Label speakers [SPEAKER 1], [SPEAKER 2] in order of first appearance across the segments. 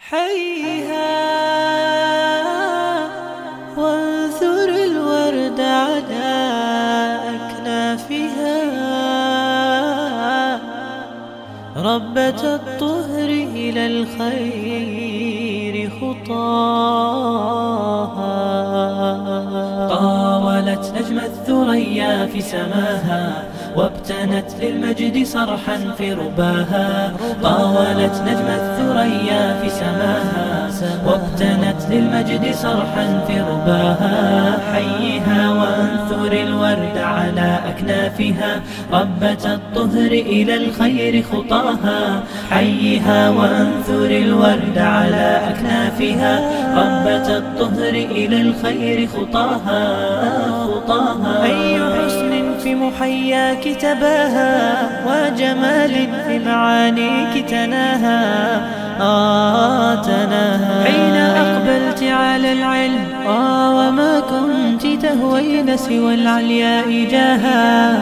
[SPEAKER 1] حيها وانثر الورد على أكنافها، ربة الطهر إلى الخير خطاها.
[SPEAKER 2] طاولت نجم الثريا في سماها، وابتنت للمجد صرحا في رباها. طاولت نجم الثريا في سماها، وابتنت للمجد صرحا في رباها. حيها وانثر الورد على أكنافها، ربة الطهر إلى الخير خطاها. حيها وانثر الورد على أكنافها، ربة الطهر إلى الخير خطاها.
[SPEAKER 1] أي حسن في محياك تباها، وجمال في معانيك تناها. تناها حين أقبلت على العلم، وما كنت تهوين سوى العلياء جاها.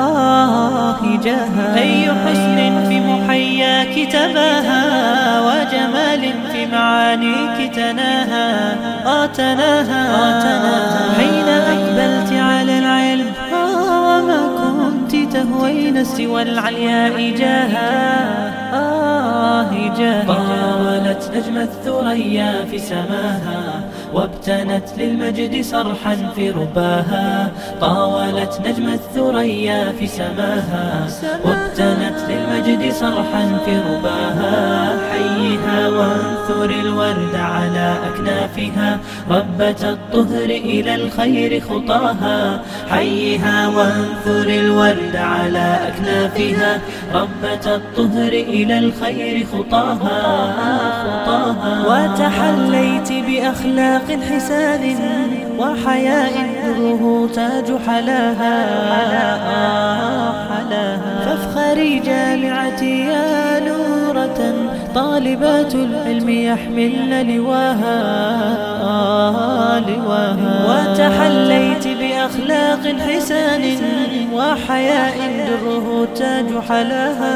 [SPEAKER 1] أي حسن في محياك تباها، وجمال في معانيك تناها. حين أقبلت على العلم، وما كنت تهوين سوى العلياء جاها.
[SPEAKER 2] طاولت نجم الثريا في سماها، وابتنت للمجد صرحا في رباها. طاولت نجم الثريا في سماها، وابتنت للمجد صرحا في رباها. حيها وانثر الورد على أكنافها، ربة الطهر إلى الخير خطاها. حيها وانثر الورد على أكنافها، ربة الطهر إلى الخير خطاها.
[SPEAKER 1] وتحليت بأخلاق حسان، وحياء نوره تاج حلاها. فافخري جامعتي يا نورة، طالبات العلم يحملن لواها. وتحليت بأخلاق حسان، وحياء دره تاج حلاها.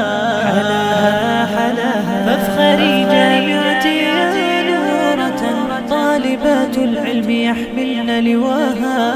[SPEAKER 1] فافخري جامعتي يا نورة، طالبات العلم يحملن لواها.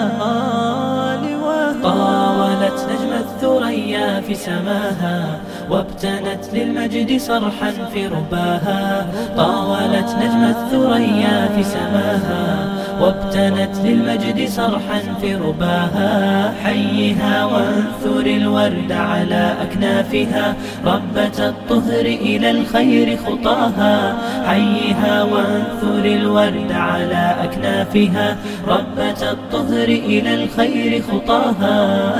[SPEAKER 2] طاولت نجم الثريا في سماها، وابتنت للمجد صرحا في رباها. طاولت نجم الثريا في سماها، وابتنت للمجد صرحا في رباها. حيها وانثر الورد على أكنافها، ربة الطهر إلى الخير خطاها. حيها وانثر الورد على أكنافها، ربة الطهر إلى الخير خطاها.